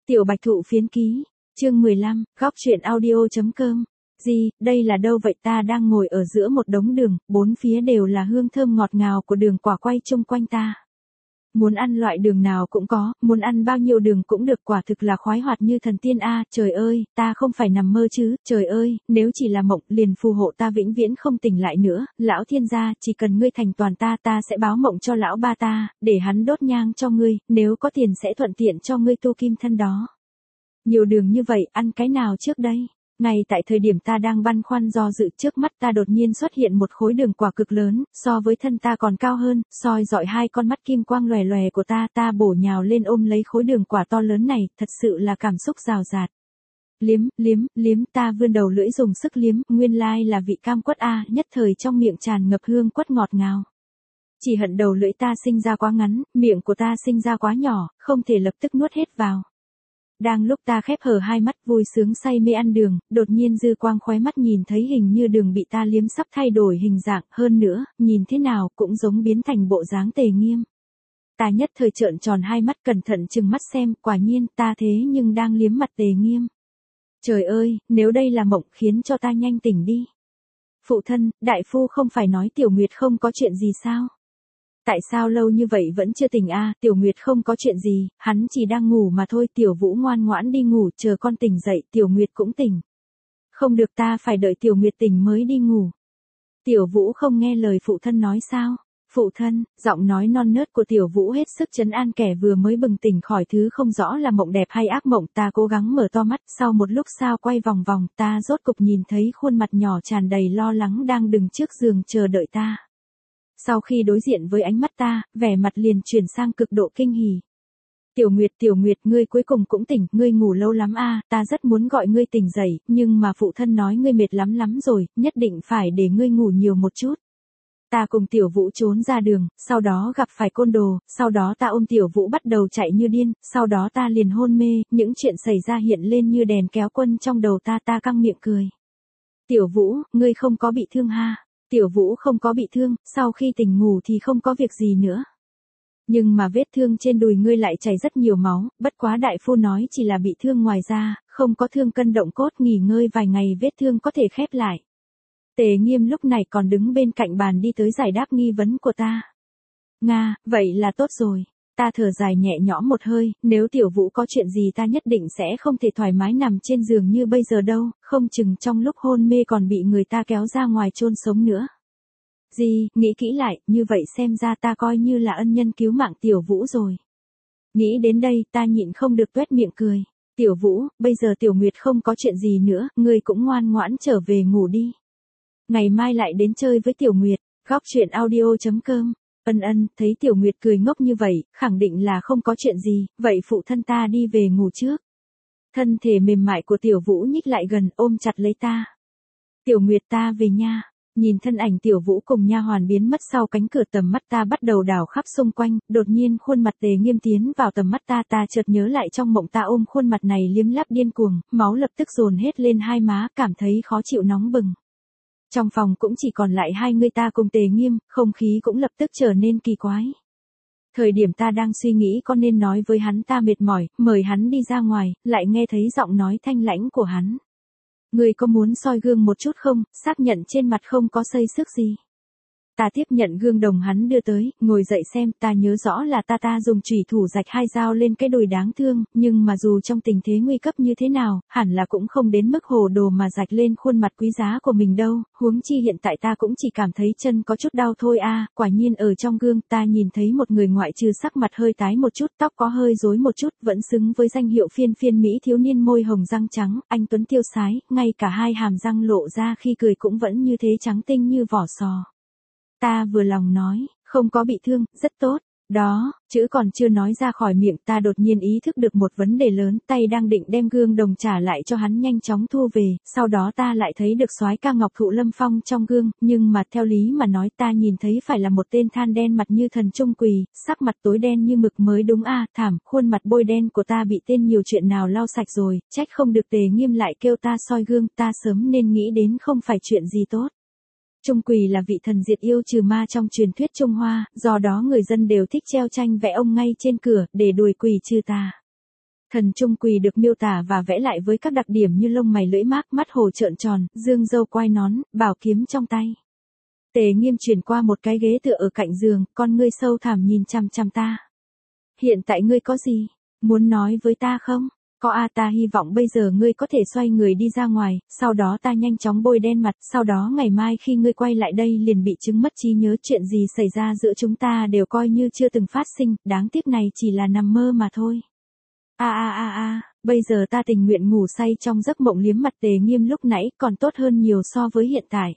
Tiểu Bạch Thụ phiến ký, chương 15, góc truyện audio.com. Gì, đây là đâu vậy? Ta đang ngồi ở giữa một đống đường, bốn phía đều là hương thơm ngọt ngào của đường quả quay chung quanh ta. Muốn ăn loại đường nào cũng có, muốn ăn bao nhiêu đường cũng được, quả thực là khoái hoạt như thần tiên a. Trời ơi, ta không phải nằm mơ chứ, trời ơi, nếu chỉ là mộng, liền phù hộ ta vĩnh viễn không tỉnh lại nữa. Lão thiên gia, chỉ cần ngươi thành toàn ta, ta sẽ báo mộng cho lão ba ta, để hắn đốt nhang cho ngươi, nếu có tiền sẽ thuận tiện cho ngươi tu kim thân đó. Nhiều đường như vậy, ăn cái nào trước đây? Ngay tại thời điểm ta đang băn khoăn do dự, trước mắt ta đột nhiên xuất hiện một khối đường quả cực lớn, so với thân ta còn cao hơn, soi rọi hai con mắt kim quang lòe lòe của ta. Ta bổ nhào lên ôm lấy khối đường quả to lớn này, thật sự là cảm xúc rào rạt. Liếm, ta vươn đầu lưỡi dùng sức liếm, nguyên lai là vị cam quất a, nhất thời trong miệng tràn ngập hương quất ngọt ngào. Chỉ hận đầu lưỡi ta sinh ra quá ngắn, miệng của ta sinh ra quá nhỏ, không thể lập tức nuốt hết vào. Đang lúc ta khép hờ hai mắt vui sướng say mê ăn đường, đột nhiên dư quang khóe mắt nhìn thấy hình như đường bị ta liếm sắp thay đổi hình dạng, hơn nữa, nhìn thế nào cũng giống biến thành bộ dáng Tề Nghiêm. Ta nhất thời trợn tròn hai mắt cẩn thận chừng mắt xem, quả nhiên ta thế nhưng đang liếm mặt Tề Nghiêm. Trời ơi, nếu đây là mộng khiến cho ta nhanh tỉnh đi. Phụ thân, đại phu không phải nói Tiểu Nguyệt không có chuyện gì sao? Tại sao lâu như vậy vẫn chưa tỉnh a? Tiểu Nguyệt không có chuyện gì, hắn chỉ đang ngủ mà thôi. Tiểu Vũ ngoan ngoãn đi ngủ, chờ con tỉnh dậy, Tiểu Nguyệt cũng tỉnh. Không được, ta phải đợi Tiểu Nguyệt tỉnh mới đi ngủ. Tiểu Vũ không nghe lời phụ thân nói sao? Phụ thân, giọng nói non nớt của Tiểu Vũ hết sức trấn an kẻ vừa mới bừng tỉnh khỏi thứ không rõ là mộng đẹp hay ác mộng. Ta cố gắng mở to mắt, sau một lúc sao quay vòng vòng, ta rốt cục nhìn thấy khuôn mặt nhỏ tràn đầy lo lắng đang đứng trước giường chờ đợi ta. Sau khi đối diện với ánh mắt ta, vẻ mặt liền chuyển sang cực độ kinh hỉ. Tiểu Nguyệt, ngươi cuối cùng cũng tỉnh, ngươi ngủ lâu lắm a, ta rất muốn gọi ngươi tỉnh dậy, nhưng mà phụ thân nói ngươi mệt lắm rồi, nhất định phải để ngươi ngủ nhiều một chút. Ta cùng Tiểu Vũ trốn ra đường, sau đó gặp phải côn đồ, sau đó ta ôm Tiểu Vũ bắt đầu chạy như điên, sau đó ta liền hôn mê, những chuyện xảy ra hiện lên như đèn kéo quân trong đầu ta căng miệng cười. Tiểu Vũ, ngươi không có bị thương ha? Tiểu Vũ không có bị thương, sau khi tỉnh ngủ thì không có việc gì nữa. Nhưng mà vết thương trên đùi ngươi lại chảy rất nhiều máu, bất quá đại phu nói chỉ là bị thương ngoài da, không có thương cân động cốt, nghỉ ngơi vài ngày vết thương có thể khép lại. Tề Nghiêm lúc này còn đứng bên cạnh bàn đi tới giải đáp nghi vấn của ta. Nga, vậy là tốt rồi. Ta thở dài nhẹ nhõm một hơi, nếu Tiểu Vũ có chuyện gì ta nhất định sẽ không thể thoải mái nằm trên giường như bây giờ đâu, không chừng trong lúc hôn mê còn bị người ta kéo ra ngoài chôn sống nữa. Gì, nghĩ kỹ lại, như vậy xem ra ta coi như là ân nhân cứu mạng Tiểu Vũ rồi. Nghĩ đến đây, ta nhịn không được tuét miệng cười. Tiểu Vũ, bây giờ Tiểu Nguyệt không có chuyện gì nữa, ngươi cũng ngoan ngoãn trở về ngủ đi. Ngày mai lại đến chơi với Tiểu Nguyệt, góc truyện audio.com. Ân, thấy Tiểu Nguyệt cười ngốc như vậy, khẳng định là không có chuyện gì, vậy phụ thân ta đi về ngủ trước. Thân thể mềm mại của Tiểu Vũ nhích lại gần, ôm chặt lấy ta. Tiểu Nguyệt, ta về nha. Nhìn thân ảnh Tiểu Vũ cùng nha hoàn biến mất sau cánh cửa, tầm mắt ta bắt đầu đảo khắp xung quanh, đột nhiên khuôn mặt Tề Nghiêm tiến vào tầm mắt ta chợt nhớ lại trong mộng ta ôm khuôn mặt này liếm láp điên cuồng, máu lập tức dồn hết lên hai má, cảm thấy khó chịu nóng bừng. Trong phòng cũng chỉ còn lại hai người ta cùng Tề Nghiêm, không khí cũng lập tức trở nên kỳ quái. Thời điểm ta đang suy nghĩ có nên nói với hắn ta mệt mỏi, mời hắn đi ra ngoài, lại nghe thấy giọng nói thanh lãnh của hắn. Ngươi có muốn soi gương một chút không, xác nhận trên mặt không có xây xước gì. Ta tiếp nhận gương đồng hắn đưa tới, ngồi dậy xem, ta nhớ rõ là ta dùng chùy thủ rạch hai dao lên cái đùi đáng thương, nhưng mà dù trong tình thế nguy cấp như thế nào, hẳn là cũng không đến mức hồ đồ mà rạch lên khuôn mặt quý giá của mình đâu, huống chi hiện tại ta cũng chỉ cảm thấy chân có chút đau thôi a. Quả nhiên ở trong gương ta nhìn thấy một người ngoại trừ sắc mặt hơi tái một chút, tóc có hơi rối một chút, vẫn xứng với danh hiệu phiên Mỹ thiếu niên môi hồng răng trắng, anh tuấn tiêu sái, ngay cả hai hàm răng lộ ra khi cười cũng vẫn như thế trắng tinh như vỏ sò. Ta vừa lòng nói, không có bị thương, rất tốt. Đó, chữ còn chưa nói ra khỏi miệng ta đột nhiên ý thức được một vấn đề lớn, tay đang định đem gương đồng trả lại cho hắn nhanh chóng thu về, sau đó ta lại thấy được soái ca Ngọc Thụ Lâm Phong trong gương, nhưng mà theo lý mà nói ta nhìn thấy phải là một tên than đen mặt như thần Trung Quỳ, sắc mặt tối đen như mực mới đúng a. Thảm, khuôn mặt bôi đen của ta bị tên nhiều chuyện nào lau sạch rồi, trách không được Tề Nghiêm lại kêu ta soi gương, ta sớm nên nghĩ đến không phải chuyện gì tốt. Trung Quỳ là vị thần diệt yêu trừ ma trong truyền thuyết Trung Hoa, do đó người dân đều thích treo tranh vẽ ông ngay trên cửa, để đuổi quỷ trừ tà. Thần trung quỳ được miêu tả và vẽ lại với các đặc điểm như lông mày lưỡi mác, mắt hồ trợn tròn, dương râu quai nón, bảo kiếm trong tay. Tề Nghiêm chuyển qua một cái ghế tựa ở cạnh giường, con ngươi sâu thẳm nhìn chằm chằm ta. Hiện tại ngươi có gì muốn nói với ta không? Có a, ta hy vọng bây giờ ngươi có thể xoay người đi ra ngoài, sau đó ta nhanh chóng bôi đen mặt, sau đó ngày mai khi ngươi quay lại đây liền bị chứng mất trí nhớ, chuyện gì xảy ra giữa chúng ta đều coi như chưa từng phát sinh, đáng tiếc này chỉ là nằm mơ mà thôi. Bây giờ ta tình nguyện ngủ say trong giấc mộng liếm mặt. Tề Nghiêm lúc nãy còn tốt hơn nhiều so với hiện tại.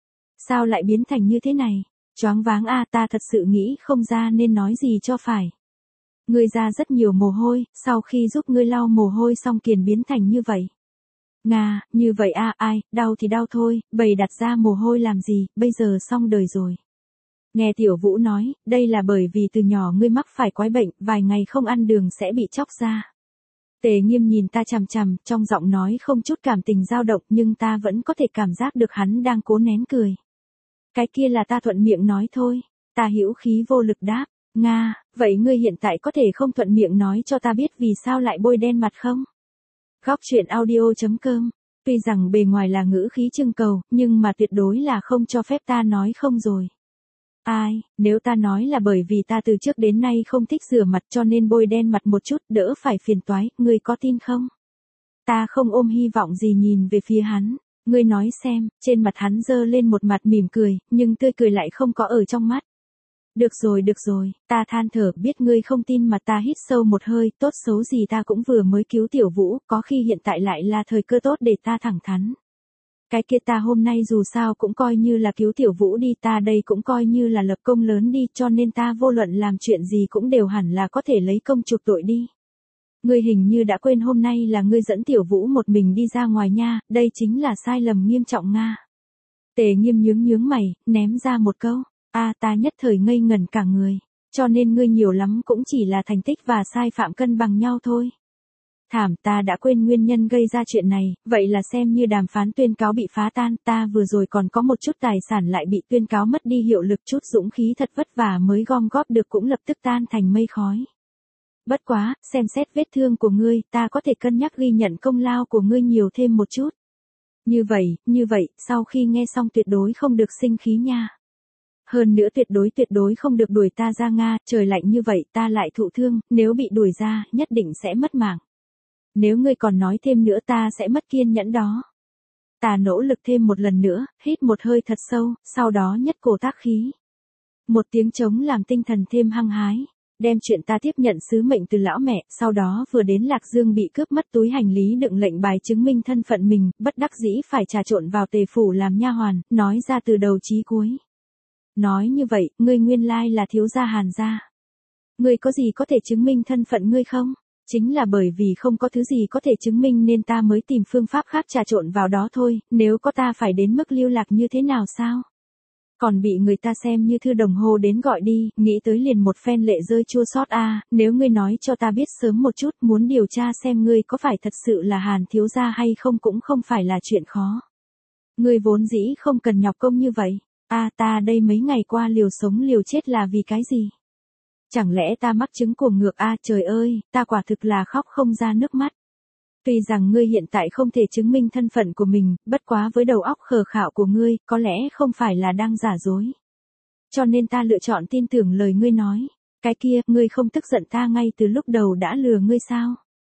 Sao lại biến thành như thế này? Choáng váng a, ta thật sự nghĩ không ra nên nói gì cho phải. Ngươi ra rất nhiều mồ hôi, sau khi giúp ngươi lau mồ hôi xong kiền biến thành như vậy. Nga, như vậy a, ai, đau thì đau thôi, bày đặt ra mồ hôi làm gì, bây giờ xong đời rồi. Nghe Tiểu Vũ nói, đây là bởi vì từ nhỏ ngươi mắc phải quái bệnh, vài ngày không ăn đường sẽ bị chóc da. Tề Nghiêm nhìn ta chằm chằm, trong giọng nói không chút cảm tình dao động, nhưng ta vẫn có thể cảm giác được hắn đang cố nén cười. Cái kia là ta thuận miệng nói thôi. Ta hữu khí vô lực đáp. Nga, vậy ngươi hiện tại có thể không thuận miệng nói cho ta biết vì sao lại bôi đen mặt không? Góc truyện audio.com. Tuy rằng bề ngoài là ngữ khí trưng cầu, nhưng mà tuyệt đối là không cho phép ta nói không rồi. Ai, nếu ta nói là bởi vì ta từ trước đến nay không thích rửa mặt cho nên bôi đen mặt một chút đỡ phải phiền toái, ngươi có tin không? Ta không ôm hy vọng gì nhìn về phía hắn. Ngươi nói xem, trên mặt hắn giơ lên một mặt mỉm cười, nhưng tươi cười lại không có ở trong mắt. Được rồi, ta than thở, biết ngươi không tin mà ta hít sâu một hơi, tốt xấu gì ta cũng vừa mới cứu Tiểu Vũ, có khi hiện tại lại là thời cơ tốt để ta thẳng thắn. Cái kia ta hôm nay dù sao cũng coi như là cứu Tiểu Vũ đi, ta đây cũng coi như là lập công lớn đi, cho nên ta vô luận làm chuyện gì cũng đều hẳn là có thể lấy công chuộc tội đi. Ngươi hình như đã quên hôm nay là ngươi dẫn Tiểu Vũ một mình đi ra ngoài nha, đây chính là sai lầm nghiêm trọng Nga. Tề Nghiêm nhướng mày, ném ra một câu. Ta nhất thời ngây ngẩn cả người. Cho nên ngươi nhiều lắm cũng chỉ là thành tích và sai phạm cân bằng nhau thôi. Thảm, ta đã quên nguyên nhân gây ra chuyện này, vậy là xem như đàm phán tuyên cáo bị phá tan, ta vừa rồi còn có một chút tài sản lại bị tuyên cáo mất đi hiệu lực, chút dũng khí thật vất vả mới gom góp được cũng lập tức tan thành mây khói. Bất quá, xem xét vết thương của ngươi, ta có thể cân nhắc ghi nhận công lao của ngươi nhiều thêm một chút. Như vậy, sau khi nghe xong tuyệt đối không được sinh khí nha. Hơn nữa tuyệt đối không được đuổi ta ra Nga, trời lạnh như vậy ta lại thụ thương, nếu bị đuổi ra, nhất định sẽ mất mạng. Nếu ngươi còn nói thêm nữa ta sẽ mất kiên nhẫn đó. Ta nỗ lực thêm một lần nữa, hít một hơi thật sâu, sau đó nhất cổ tác khí. Một tiếng trống làm tinh thần thêm hăng hái. Đem chuyện ta tiếp nhận sứ mệnh từ lão mẹ, sau đó vừa đến Lạc Dương bị cướp mất túi hành lý đựng lệnh bài chứng minh thân phận mình, bất đắc dĩ phải trà trộn vào Tề phủ làm nha hoàn, nói ra từ đầu chí cuối. Nói như vậy, ngươi nguyên lai là thiếu gia Hàn gia. Ngươi có gì có thể chứng minh thân phận ngươi không? Chính là bởi vì không có thứ gì có thể chứng minh nên ta mới tìm phương pháp khác trà trộn vào đó thôi, nếu có ta phải đến mức lưu lạc như thế nào sao? Còn bị người ta xem như thư đồng hồ đến gọi đi, nghĩ tới liền một phen lệ rơi chua xót nếu ngươi nói cho ta biết sớm một chút, muốn điều tra xem ngươi có phải thật sự là Hàn thiếu gia hay không cũng không phải là chuyện khó. Ngươi vốn dĩ không cần nhọc công như vậy. Ta đây mấy ngày qua liều sống liều chết là vì cái gì? Chẳng lẽ ta mắc chứng cuồng ngược trời ơi, ta quả thực là khóc không ra nước mắt. Tuy rằng ngươi hiện tại không thể chứng minh thân phận của mình, bất quá với đầu óc khờ khạo của ngươi, có lẽ không phải là đang giả dối. Cho nên ta lựa chọn tin tưởng lời ngươi nói. Cái kia, ngươi không tức giận ta ngay từ lúc đầu đã lừa ngươi sao?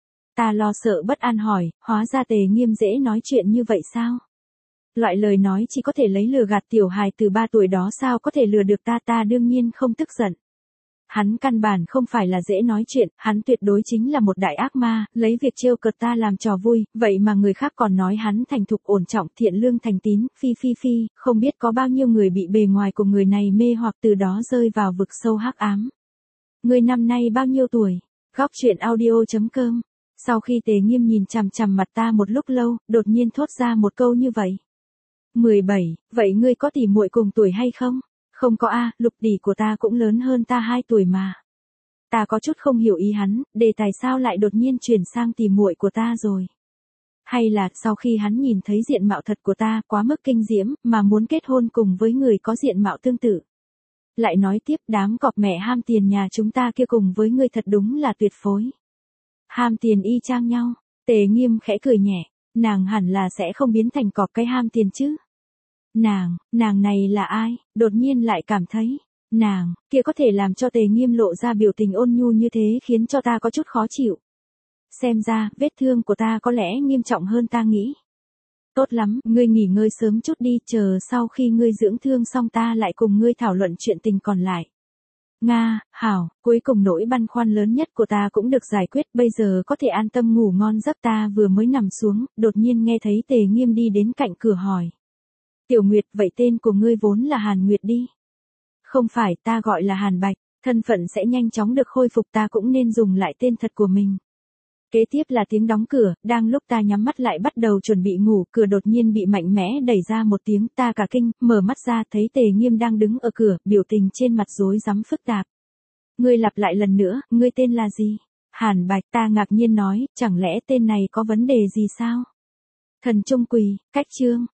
Ta lo sợ bất an hỏi, hóa ra Tề Nghiêm dễ nói chuyện như vậy sao? Loại lời nói chỉ có thể lấy lừa gạt tiểu hài từ 3 tuổi đó sao có thể lừa được ta đương nhiên không tức giận. Hắn căn bản không phải là dễ nói chuyện, hắn tuyệt đối chính là một đại ác ma, lấy việc trêu cợt ta làm trò vui, vậy mà người khác còn nói hắn thành thục ổn trọng, thiện lương thành tín, phi, không biết có bao nhiêu người bị bề ngoài của người này mê hoặc từ đó rơi vào vực sâu hắc ám. Ngươi năm nay bao nhiêu tuổi? Góc truyện audio.com. Sau khi Tề Nghiêm nhìn chằm chằm mặt ta một lúc lâu, đột nhiên thốt ra một câu như vậy. 17, vậy ngươi có tỉ muội cùng tuổi hay không? Không có Lục tỷ của ta cũng lớn hơn ta 2 tuổi mà. Ta có chút không hiểu ý hắn, đề tài sao lại đột nhiên chuyển sang tỉ muội của ta rồi. Hay là sau khi hắn nhìn thấy diện mạo thật của ta quá mức kinh diễm mà muốn kết hôn cùng với người có diện mạo tương tự. Lại nói tiếp đám cọp mẹ ham tiền nhà chúng ta kia cùng với ngươi thật đúng là tuyệt phối. Ham tiền y chang nhau. Tề Nghiêm khẽ cười nhẹ, nàng hẳn là sẽ không biến thành cọp cái ham tiền chứ. Nàng này là ai? Đột nhiên lại cảm thấy, nàng kia có thể làm cho Tề Nghiêm lộ ra biểu tình ôn nhu như thế khiến cho ta có chút khó chịu. Xem ra, vết thương của ta có lẽ nghiêm trọng hơn ta nghĩ. Tốt lắm, ngươi nghỉ ngơi sớm chút đi, chờ sau khi ngươi dưỡng thương xong ta lại cùng ngươi thảo luận chuyện tình còn lại. Nga, hảo, cuối cùng nỗi băn khoăn lớn nhất của ta cũng được giải quyết, bây giờ có thể an tâm ngủ ngon giấc. Ta vừa mới nằm xuống, đột nhiên nghe thấy Tề Nghiêm đi đến cạnh cửa hỏi. Tiểu Nguyệt, vậy tên của ngươi vốn là Hàn Nguyệt đi. Không phải, ta gọi là Hàn Bạch, thân phận sẽ nhanh chóng được khôi phục, ta cũng nên dùng lại tên thật của mình. Kế tiếp là tiếng đóng cửa, đang lúc ta nhắm mắt lại bắt đầu chuẩn bị ngủ, cửa đột nhiên bị mạnh mẽ đẩy ra một tiếng, ta cả kinh, mở mắt ra thấy Tề Nghiêm đang đứng ở cửa, biểu tình trên mặt rối rắm phức tạp. Ngươi lặp lại lần nữa, ngươi tên là gì? Hàn Bạch, ta ngạc nhiên nói, chẳng lẽ tên này có vấn đề gì sao? Thần Trung Quỳ, cách chương.